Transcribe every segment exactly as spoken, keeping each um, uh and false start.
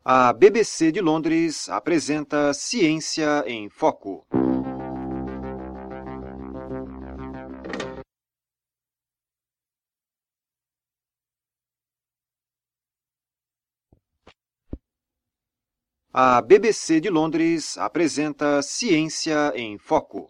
A B B C de Londres apresenta Ciência em Foco. A B B C de Londres apresenta Ciência em Foco.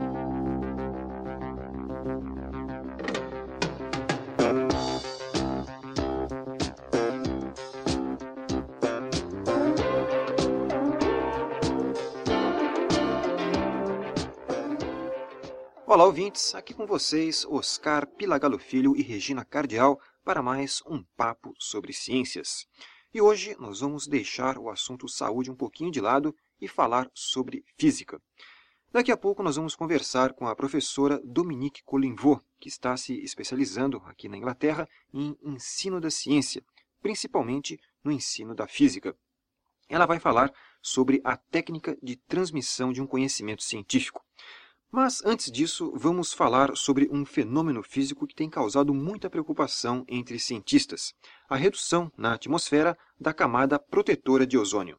Olá, ouvintes! Aqui com vocês, Oscar Pilagalo Filho e Regina Cardial para mais um papo sobre ciências. E hoje nós vamos deixar o assunto saúde um pouquinho de lado e falar sobre física. Daqui a pouco nós vamos conversar com a professora Dominique Colinvaux, que está se especializando aqui na Inglaterra em ensino da ciência, principalmente no ensino da física. Ela vai falar sobre a técnica de transmissão de um conhecimento científico. Mas, antes disso, vamos falar sobre um fenômeno físico que tem causado muita preocupação entre cientistas: a redução na atmosfera da camada protetora de ozônio.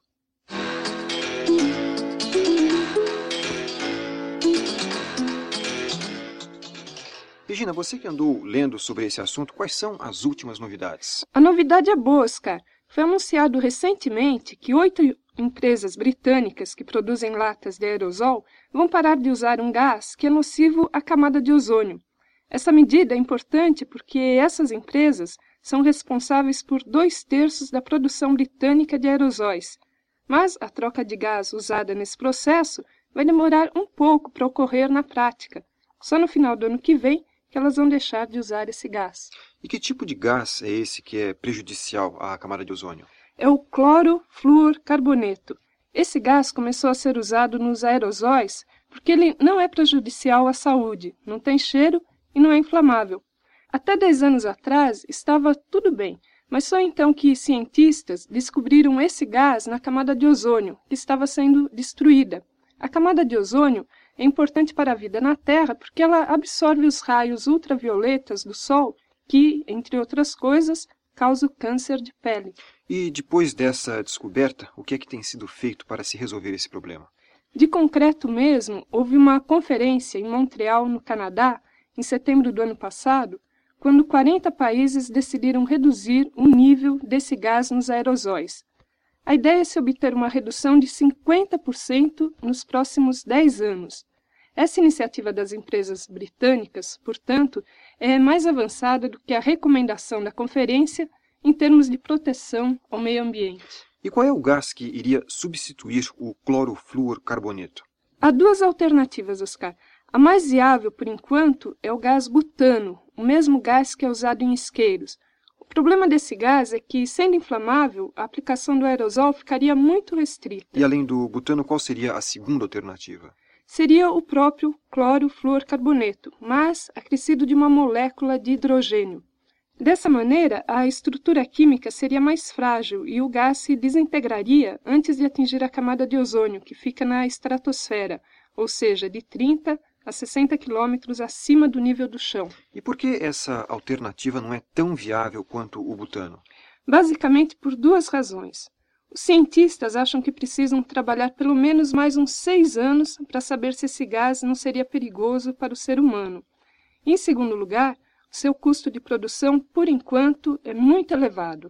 Regina, você que andou lendo sobre esse assunto, quais são as últimas novidades? A novidade é boa, Oscar. Foi anunciado recentemente que oito empresas britânicas que produzem latas de aerosol vão parar de usar um gás que é nocivo à camada de ozônio. Essa medida é importante porque essas empresas são responsáveis por dois terços da produção britânica de aerosóis. Mas a troca de gás usada nesse processo vai demorar um pouco para ocorrer na prática. Só no final do ano que vem que elas vão deixar de usar esse gás. E que tipo de gás é esse que é prejudicial à camada de ozônio? É o clorofluorcarboneto. Esse gás começou a ser usado nos aerosóis porque ele não é prejudicial à saúde, não tem cheiro e não é inflamável. Até dez anos atrás estava tudo bem, mas só então que cientistas descobriram esse gás na camada de ozônio, que estava sendo destruída. A camada de ozônio é importante para a vida na Terra porque ela absorve os raios ultravioletas do Sol que, entre outras coisas, causa o câncer de pele. E depois dessa descoberta, o que é que tem sido feito para se resolver esse problema? De concreto mesmo, houve uma conferência em Montreal, no Canadá, em setembro do ano passado, quando quarenta países decidiram reduzir o nível desse gás nos aerosóis. A ideia é se obter uma redução de cinquenta por cento nos próximos dez anos. Essa iniciativa das empresas britânicas, portanto, é mais avançada do que a recomendação da conferência em termos de proteção ao meio ambiente. E qual é o gás que iria substituir o clorofluorcarboneto? Há duas alternativas, Oscar. A mais viável, por enquanto, é o gás butano, o mesmo gás que é usado em isqueiros. O problema desse gás é que, sendo inflamável, a aplicação do aerosol ficaria muito restrita. E além do butano, qual seria a segunda alternativa? Seria o próprio clorofluorcarboneto, mas acrescido de uma molécula de hidrogênio. Dessa maneira, a estrutura química seria mais frágil e o gás se desintegraria antes de atingir a camada de ozônio, que fica na estratosfera, ou seja, de trinta a sessenta quilômetros acima do nível do chão. E por que essa alternativa não é tão viável quanto o butano? Basicamente por duas razões. Os cientistas acham que precisam trabalhar pelo menos mais uns seis anos para saber se esse gás não seria perigoso para o ser humano. Em segundo lugar, o seu custo de produção, por enquanto, é muito elevado.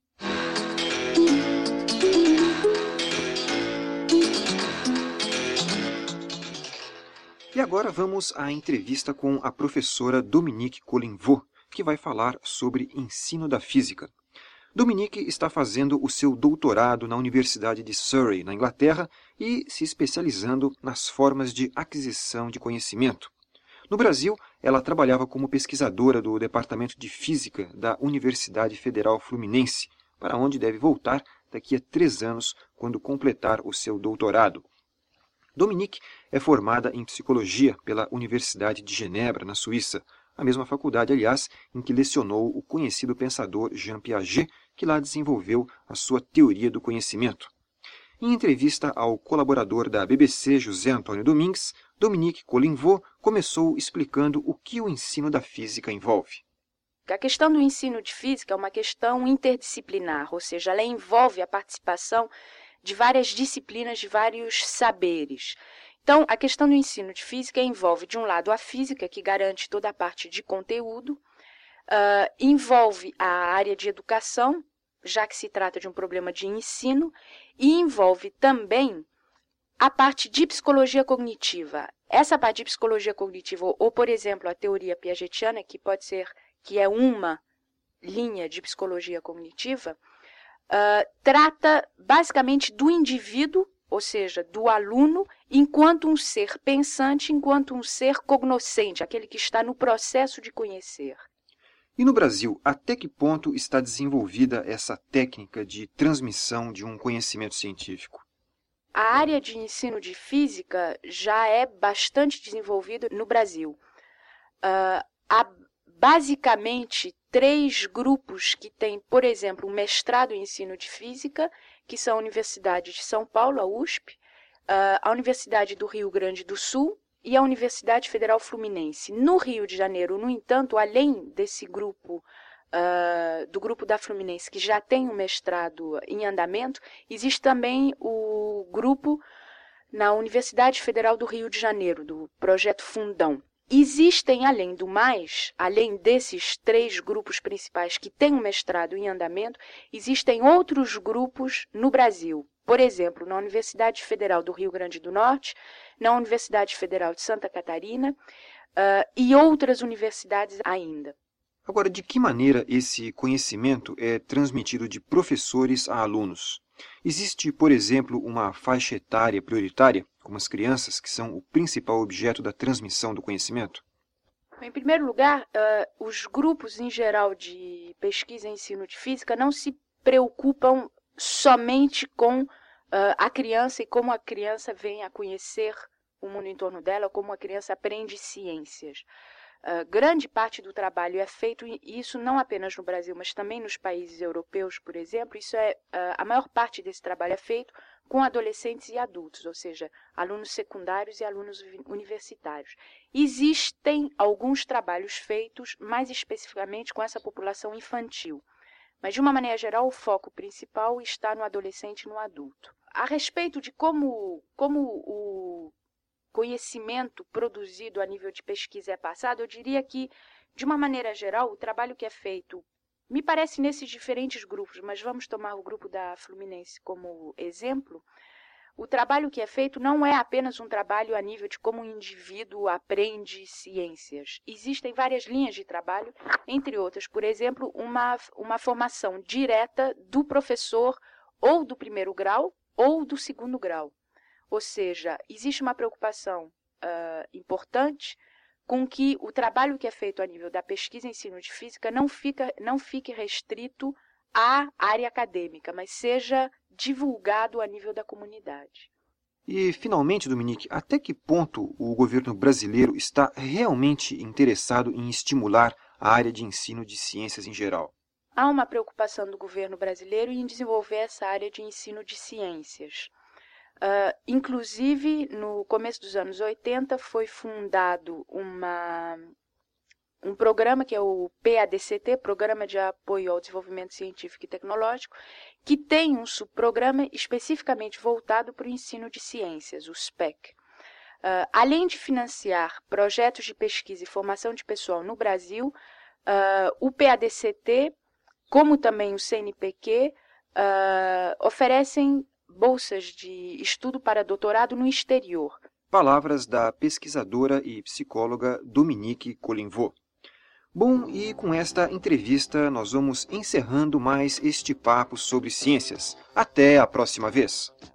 E agora vamos à entrevista com a professora Dominique Colinvaux, que vai falar sobre ensino da física. Dominique está fazendo o seu doutorado na Universidade de Surrey, na Inglaterra, e se especializando nas formas de aquisição de conhecimento. No Brasil, ela trabalhava como pesquisadora do Departamento de Física da Universidade Federal Fluminense, para onde deve voltar daqui a três anos, quando completar o seu doutorado. Dominique é formada em Psicologia pela Universidade de Genebra, na Suíça, a mesma faculdade, aliás, em que lecionou o conhecido pensador Jean Piaget, que lá desenvolveu a sua teoria do conhecimento. Em entrevista ao colaborador da B B C, José Antônio Domingues, Dominique Colinvaux começou explicando o que o ensino da física envolve. A questão do ensino de física é uma questão interdisciplinar, ou seja, ela envolve a participação de várias disciplinas, de vários saberes. Então, a questão do ensino de física envolve, de um lado, a física, que garante toda a parte de conteúdo, uh, envolve a área de educação, já que se trata de um problema de ensino, e envolve também a parte de psicologia cognitiva. Essa parte de psicologia cognitiva, ou, ou por exemplo, a teoria piagetiana, que pode ser, que é uma linha de psicologia cognitiva, uh, trata basicamente do indivíduo, ou seja, do aluno, enquanto um ser pensante, enquanto um ser cognoscente, aquele que está no processo de conhecer. E no Brasil, até que ponto está desenvolvida essa técnica de transmissão de um conhecimento científico? A área de ensino de física já é bastante desenvolvida no Brasil. Uh, há basicamente três grupos que têm, por exemplo, um mestrado em ensino de física, que são a Universidade de São Paulo, a U S P, uh, a Universidade do Rio Grande do Sul e a Universidade Federal Fluminense. No Rio de Janeiro, no entanto, além desse grupo, uh, do grupo da Fluminense, que já tem um mestrado em andamento, existe também o grupo na Universidade Federal do Rio de Janeiro, do Projeto Fundão. Existem, além do mais, além desses três grupos principais que têm um mestrado em andamento, existem outros grupos no Brasil. Por exemplo, na Universidade Federal do Rio Grande do Norte, na Universidade Federal de Santa Catarina uh, e outras universidades ainda. Agora, de que maneira esse conhecimento é transmitido de professores a alunos? Existe, por exemplo, uma faixa etária prioritária, como as crianças, que são o principal objeto da transmissão do conhecimento? Em primeiro lugar, uh, os grupos em geral de pesquisa e ensino de física não se preocupam somente com uh, a criança e como a criança vem a conhecer o mundo em torno dela, como a criança aprende ciências. Uh, grande parte do trabalho é feito, e isso não apenas no Brasil, mas também nos países europeus, por exemplo, isso é, uh, a maior parte desse trabalho é feito com adolescentes e adultos, ou seja, alunos secundários e alunos universitários. Existem alguns trabalhos feitos mais especificamente com essa população infantil, mas de uma maneira geral o foco principal está no adolescente e no adulto. A respeito de como, como o conhecimento produzido a nível de pesquisa é passado, eu diria que, de uma maneira geral, o trabalho que é feito, me parece nesses diferentes grupos, mas vamos tomar o grupo da Fluminense como exemplo, o trabalho que é feito não é apenas um trabalho a nível de como o indivíduo aprende ciências. Existem várias linhas de trabalho, entre outras, por exemplo, uma, uma formação direta do professor ou do primeiro grau ou do segundo grau. Ou seja, existe uma preocupação uh, importante com que o trabalho que é feito a nível da pesquisa e ensino de física não, fica, não fique restrito à área acadêmica, mas seja divulgado a nível da comunidade. E, finalmente, Dominique, até que ponto o governo brasileiro está realmente interessado em estimular a área de ensino de ciências em geral? Há uma preocupação do governo brasileiro em desenvolver essa área de ensino de ciências. Uh, inclusive, no começo dos anos oitenta, foi fundado uma, um programa que é o P A D C T, Programa de Apoio ao Desenvolvimento Científico e Tecnológico, que tem um subprograma especificamente voltado para o ensino de ciências, o S P E C. Uh, além de financiar projetos de pesquisa e formação de pessoal no Brasil, uh, o P A D C T, como também o C N P Q, uh, oferecem bolsas de estudo para doutorado no exterior. Palavras da pesquisadora e psicóloga Dominique Colinvaux. Bom, e com esta entrevista nós vamos encerrando mais este papo sobre ciências. Até a próxima vez!